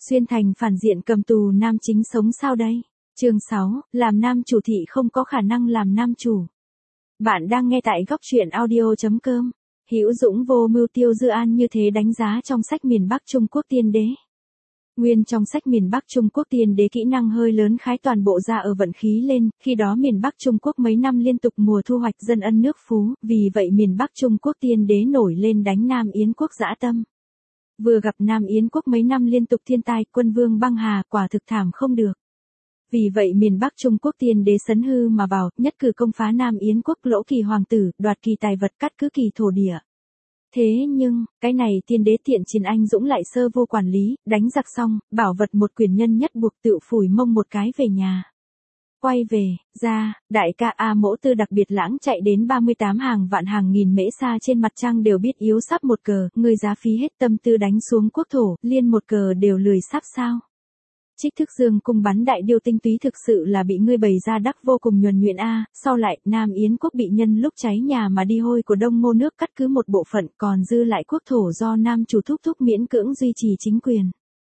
Xuyên thành phản diện cầm tù nam chính sống sao đây? Chương 6, làm nam chủ thị không có khả năng làm nam chủ. Bạn đang nghe tại góc truyện audio.com. Hữu Dũng vô mưu Tiêu Dư An như thế đánh giá trong sách miền Bắc Trung Quốc tiên đế. Nguyên trong sách miền Bắc Trung Quốc tiên đế kỹ năng hơi lớn khái toàn bộ ra ở vận khí lên, khi đó miền Bắc Trung Quốc mấy năm liên tục mùa thu hoạch dân ân nước phú, vì vậy miền Bắc Trung Quốc tiên đế nổi lên đánh Nam Yến quốc dã tâm. Vừa gặp Nam Yến quốc mấy năm liên tục thiên tai, quân vương băng hà, quả thực thảm không được. Vì vậy miền Bắc Trung Quốc tiên đế sấn hư mà vào, nhất cử công phá Nam Yến quốc, lỗ kỳ hoàng tử, đoạt kỳ tài vật, cắt cứ kỳ thổ địa. Thế nhưng, cái này tiên đế tiện chiến anh dũng lại sơ vô quản lý, đánh giặc xong, bảo vật một quyền nhân nhất buộc tự phủi mông một cái về nhà. Quay về, ra, đại ca A Mỗ Tư đặc biệt lãng chạy đến 38 hàng vạn hàng nghìn mễ xa trên mặt trăng đều biết yếu sắp một cờ, người giá phí hết tâm tư đánh xuống quốc thổ, liên một cờ đều lười sắp sao. Trích thức dương cung bắn đại điêu tinh túy thực sự là bị ngươi bày ra đắc vô cùng nhuần nhuyễn a. Sau lại, Nam Yến quốc bị nhân lúc cháy nhà mà đi hôi của Đông Ngô nước cắt cứ một bộ phận, còn dư lại quốc thổ do Nam chủ thúc thúc miễn cưỡng duy trì chính quyền.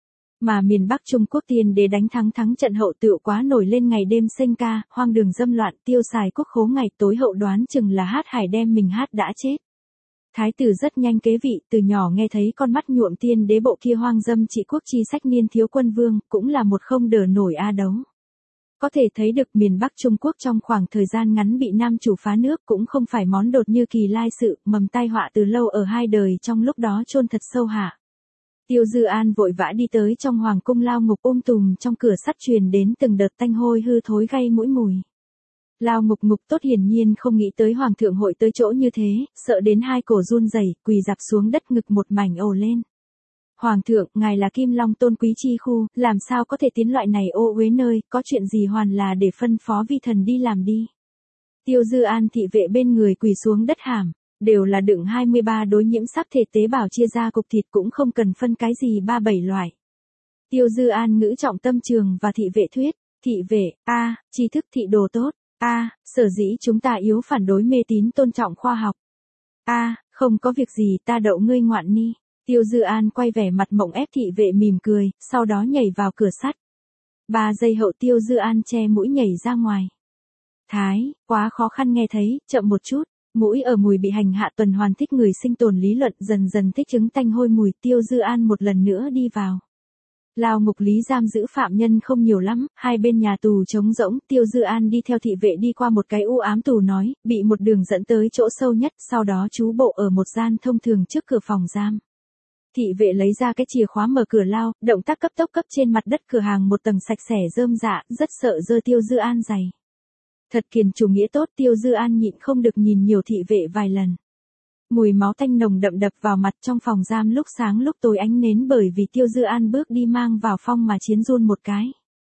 Mà miền Bắc Trung Quốc tiên đế đánh thắng trận hậu tựu quá nổi lên ngày đêm sinh ca, hoang đường dâm loạn, tiêu xài quốc khố ngày tối hậu đoán chừng là hát hải đem mình hát đã chết. Thái tử rất nhanh kế vị, từ nhỏ nghe thấy con mắt nhuộm tiên đế bộ kia hoang dâm trị quốc chi sách niên thiếu quân vương, cũng là một không đỡ nổi a đấu. Có thể thấy được miền Bắc Trung Quốc trong khoảng thời gian ngắn bị nam chủ phá nước cũng không phải món đột như kỳ lai sự, mầm tai họa từ lâu ở hai đời trong lúc đó chôn thật sâu hạ. Tiêu Dư An vội vã đi tới trong hoàng cung lao ngục tùm trong cửa sắt truyền đến từng đợt tanh hôi hư thối gây mũi mùi. Lao ngục tốt hiển nhiên không nghĩ tới hoàng thượng hội tới chỗ như thế, sợ đến hai cổ run rẩy, quỳ dạp xuống đất ngực một mảnh ồ lên. Hoàng thượng, ngài là Kim Long tôn quý chi khu, làm sao có thể tiến loại này ô uế nơi, có chuyện gì hoàn là để phân phó vi thần đi làm đi. Tiêu Dư An thị vệ bên người quỳ xuống đất hàm, đều là đựng 23 đối nhiễm sắp thể tế bào chia ra cục thịt cũng không cần phân cái gì 37 loại. Tiêu Dư An ngữ trọng tâm trường và thị vệ thuyết, thị vệ, tri thức thị đồ tốt. Sở dĩ chúng ta yếu phản đối mê tín tôn trọng khoa học. Không có việc gì ta đậu ngươi ngoạn ni. Tiêu Dư An quay vẻ mặt mộng ép thị vệ mỉm cười, sau đó nhảy vào cửa sắt. 3 giây hậu Tiêu Dư An che mũi nhảy ra ngoài. Thái, quá khó khăn nghe thấy, chậm một chút. Mũi ở mùi bị hành hạ tuần hoàn thích người sinh tồn lý luận dần dần thích chứng tanh hôi mùi. Tiêu Dư An một lần nữa đi vào. Lao ngục lý giam giữ phạm nhân không nhiều lắm, hai bên nhà tù trống rỗng, Tiêu Dư An đi theo thị vệ đi qua một cái u ám tù nói, bị một đường dẫn tới chỗ sâu nhất, sau đó trú bộ ở một gian thông thường trước cửa phòng giam. Thị vệ lấy ra cái chìa khóa mở cửa lao, động tác cấp tốc cấp trên mặt đất cửa hàng một tầng sạch sẽ rơm rạ, rất sợ dơ Tiêu Dư An giày. Thật kiền chủ nghĩa tốt, Tiêu Dư An nhịn không được nhìn nhiều thị vệ vài lần. Mùi máu tanh nồng đậm đập vào mặt trong phòng giam lúc sáng lúc tối ánh nến bởi vì Tiêu Dư An bước đi mang vào phong mà chiến run một cái.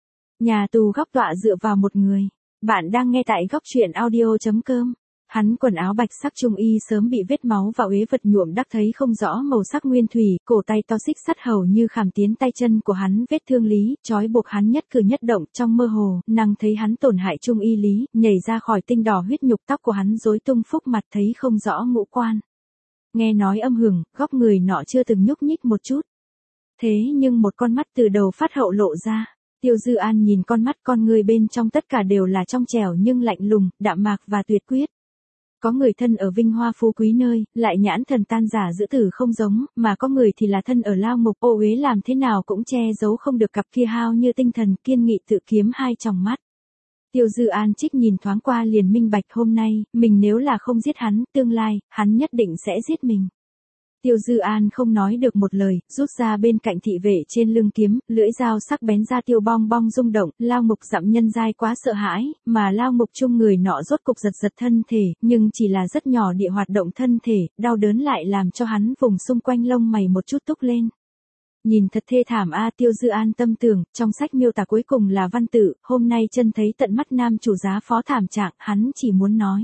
Nhà tù góc tọa dựa vào một người. Bạn đang nghe tại góc truyện audio.com. Hắn quần áo bạch sắc trung y sớm bị vết máu và uế vật nhuộm đắc thấy không rõ màu sắc nguyên thủy, cổ tay to xích sắt hầu như khảm tiến tay chân của hắn vết thương lý, trói buộc hắn nhất cử nhất động trong mơ hồ, năng thấy hắn tổn hại trung y lý, nhảy ra khỏi tinh đỏ huyết nhục tóc của hắn rối tung phúc mặt thấy không rõ ngũ quan. Nghe nói âm hưởng, góc người nọ chưa từng nhúc nhích một chút. Thế nhưng một con mắt từ đầu phát hậu lộ ra. Tiêu Dư An nhìn con người bên trong tất cả đều là trong trẻo nhưng lạnh lùng, đạm mạc và tuyệt quyết. Có người thân ở vinh hoa phú quý nơi, lại nhãn thần tan giả giữ tử không giống, mà có người thì là thân ở lao ngục ô uế làm thế nào cũng che giấu không được cặp kia hao như tinh thần kiên nghị tự kiếm hai tròng mắt. Tiêu Dư An trích nhìn thoáng qua liền minh bạch hôm nay, mình nếu là không giết hắn, tương lai, hắn nhất định sẽ giết mình. Tiêu Dư An không nói được một lời, rút ra bên cạnh thị vệ trên lưng kiếm, lưỡi dao sắc bén ra Tiêu Bong Bong rung động, lao ngục dặm nhân dai quá sợ hãi, mà lao ngục chung người nọ rốt cục giật thân thể, nhưng chỉ là rất nhỏ địa hoạt động thân thể, đau đớn lại làm cho hắn vùng xung quanh lông mày một chút túc lên. Nhìn thật thê thảm Tiêu Dư An tâm tưởng, trong sách miêu tả cuối cùng là văn tự, hôm nay chân thấy tận mắt nam chủ giá phó thảm trạng, hắn chỉ muốn nói.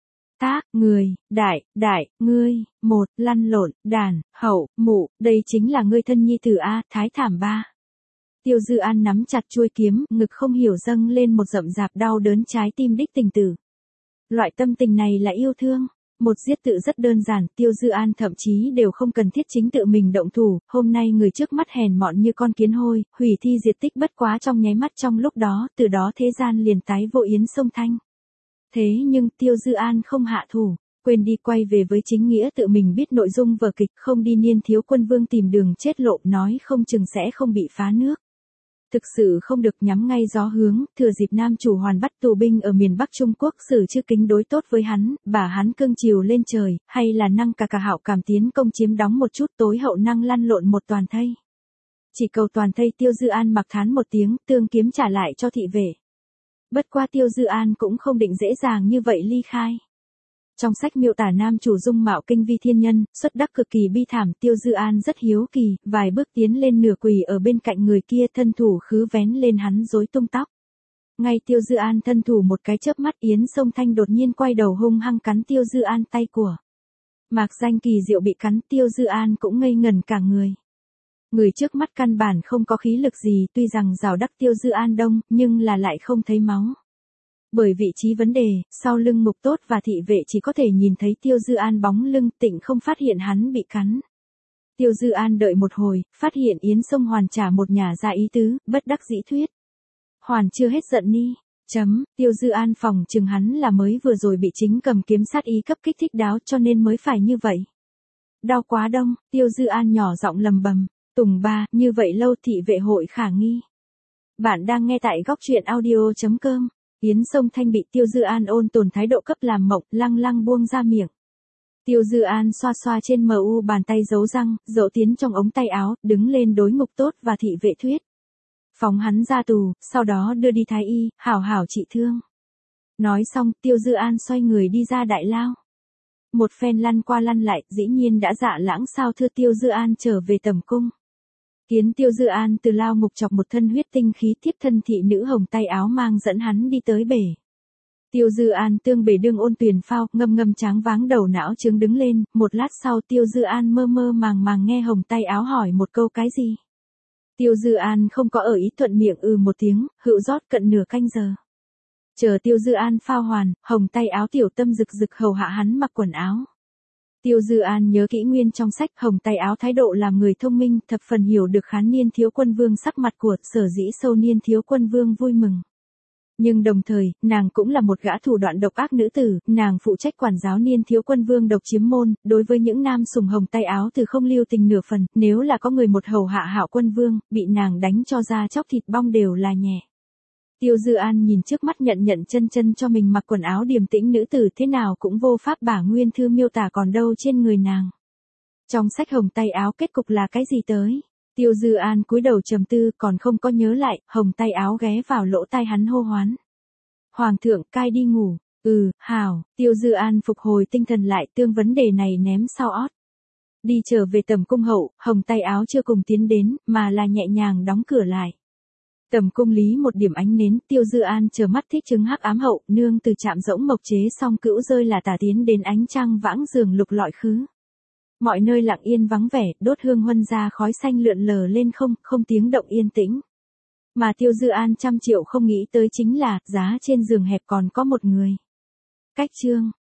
Người, ngươi, một, lăn lộn, đàn, hậu, mụ, đây chính là ngươi thân nhi tử thái thảm ba. Tiêu Dư An nắm chặt chuôi kiếm, ngực không hiểu dâng lên một rậm rạp đau đớn trái tim đích tình tử. Loại tâm tình này là yêu thương. Một giết tự rất đơn giản, Tiêu Dư An thậm chí đều không cần thiết chính tự mình động thủ, hôm nay người trước mắt hèn mọn như con kiến hôi, hủy thi diệt tích bất quá trong nháy mắt trong lúc đó, từ đó thế gian liền tái vô Yến Sông Thanh. Thế nhưng Tiêu Dư An không hạ thủ, quên đi quay về với chính nghĩa tự mình biết nội dung vở kịch, không đi Niên Thiếu Quân Vương tìm đường chết lộ, nói không chừng sẽ không bị phá nước. Thực sự không được, nhắm ngay gió hướng, thừa dịp nam chủ hoàn bắt tù binh ở miền Bắc Trung Quốc xử chư kính đối tốt với hắn, bà hắn cương chiều lên trời, hay là năng cả hạo cảm tiến công chiếm đóng một chút, tối hậu năng lăn lộn một toàn thây. Chỉ cầu toàn thây. Tiêu Dư An mặc thán một tiếng, tương kiếm trả lại cho thị vệ. Bất qua Tiêu Dư An cũng không định dễ dàng như vậy ly khai. Trong sách miêu tả nam chủ dung mạo kinh vi thiên nhân, xuất đắc cực kỳ bi thảm, Tiêu Dư An rất hiếu kỳ, vài bước tiến lên nửa quỳ ở bên cạnh người kia, thân thủ khứ vén lên hắn rối tung tóc. Ngay Tiêu Dư An thân thủ một cái chớp mắt, Yến Sông Thanh đột nhiên quay đầu hung hăng cắn Tiêu Dư An tay của. Mạc danh kỳ diệu bị cắn, Tiêu Dư An cũng ngây ngẩn cả người. Người trước mắt căn bản không có khí lực gì, tuy rằng rào đắc Tiêu Dư An đông, nhưng là lại không thấy máu. Bởi vị trí vấn đề, sau lưng Mục Tốt và thị vệ chỉ có thể nhìn thấy Tiêu Dư An bóng lưng, tịnh không phát hiện hắn bị cắn. Tiêu Dư An đợi một hồi, phát hiện Yến Sông Hoàn trả một nhà ra ý tứ, bất đắc dĩ thuyết. Hoàn chưa hết giận ni. Tiêu Dư An phòng chừng hắn là mới vừa rồi bị chính cầm kiếm sát ý cấp kích thích đáo cho nên mới phải như vậy. Đau quá đông, Tiêu Dư An nhỏ giọng lầm bầm. Tùng ba, như vậy lâu thị vệ hội khả nghi. Bạn đang nghe tại góc truyện audio.com. Yến Sông Thanh bị Tiêu Dư An ôn tồn thái độ cấp làm mộng, lăng lăng buông ra miệng. Tiêu Dư An xoa xoa trên mu bàn tay giấu răng, dỗ tiến trong ống tay áo, đứng lên đối Mục Tốt và thị vệ thuyết. Phóng hắn ra tù, sau đó đưa đi thái y, hảo hảo trị thương. Nói xong, Tiêu Dư An xoay người đi ra đại lao. Một phen lăn qua lăn lại, dĩ nhiên đã dạ lãng sao thưa Tiêu Dư An trở về tẩm cung. Kiến Tiêu Dư An từ lao ngục chọc một thân huyết tinh khí, tiếp thân thị nữ hồng tay áo mang dẫn hắn đi tới bể. Tiêu Dư An tương bể đương ôn tuyền phao, ngâm ngâm tráng váng đầu não trướng đứng lên, một lát sau Tiêu Dư An mơ mơ màng màng nghe hồng tay áo hỏi một câu cái gì. Tiêu Dư An không có ở ý, thuận miệng một tiếng, hựu rót cận nửa canh giờ. Chờ Tiêu Dư An phao hoàn, hồng tay áo tiểu tâm rực rực hầu hạ hắn mặc quần áo. Tiêu Dư An nhớ kỹ nguyên trong sách, hồng tay áo thái độ làm người thông minh, thập phần hiểu được khán Niên Thiếu Quân Vương sắc mặt của, sở dĩ sâu Niên Thiếu Quân Vương vui mừng. Nhưng đồng thời, nàng cũng là một gã thủ đoạn độc ác nữ tử, nàng phụ trách quản giáo Niên Thiếu Quân Vương độc chiếm môn, đối với những nam sùng hồng tay áo từ không lưu tình nửa phần, nếu là có người một hầu hạ Hạo Quân Vương, bị nàng đánh cho da chóc thịt bong đều là nhẹ. Tiêu Dư An nhìn trước mắt nhận chân cho mình mặc quần áo điềm tĩnh nữ tử, thế nào cũng vô pháp bả nguyên thư miêu tả còn đâu trên người nàng. Trong sách hồng tay áo kết cục là cái gì tới? Tiêu Dư An cúi đầu trầm tư, còn không có nhớ lại, hồng tay áo ghé vào lỗ tai hắn hô hoán. Hoàng thượng, cai đi ngủ. Hảo. Tiêu Dư An phục hồi tinh thần lại, tương vấn đề này ném sau ót. Đi trở về tẩm cung hậu, hồng tay áo chưa cùng tiến đến, mà là nhẹ nhàng đóng cửa lại. Tầm cung lý một điểm ánh nến, Tiêu Dư An chờ mắt thích chứng hắc ám hậu, nương từ chạm rỗng mộc chế xong cữu rơi là tả tiến đến ánh trăng vãng giường lục lọi khứ. Mọi nơi lặng yên vắng vẻ, đốt hương huân ra khói xanh lượn lờ lên không tiếng động yên tĩnh. Mà Tiêu Dư An trăm triệu không nghĩ tới chính là, giá trên giường hẹp còn có một người. Cách chương.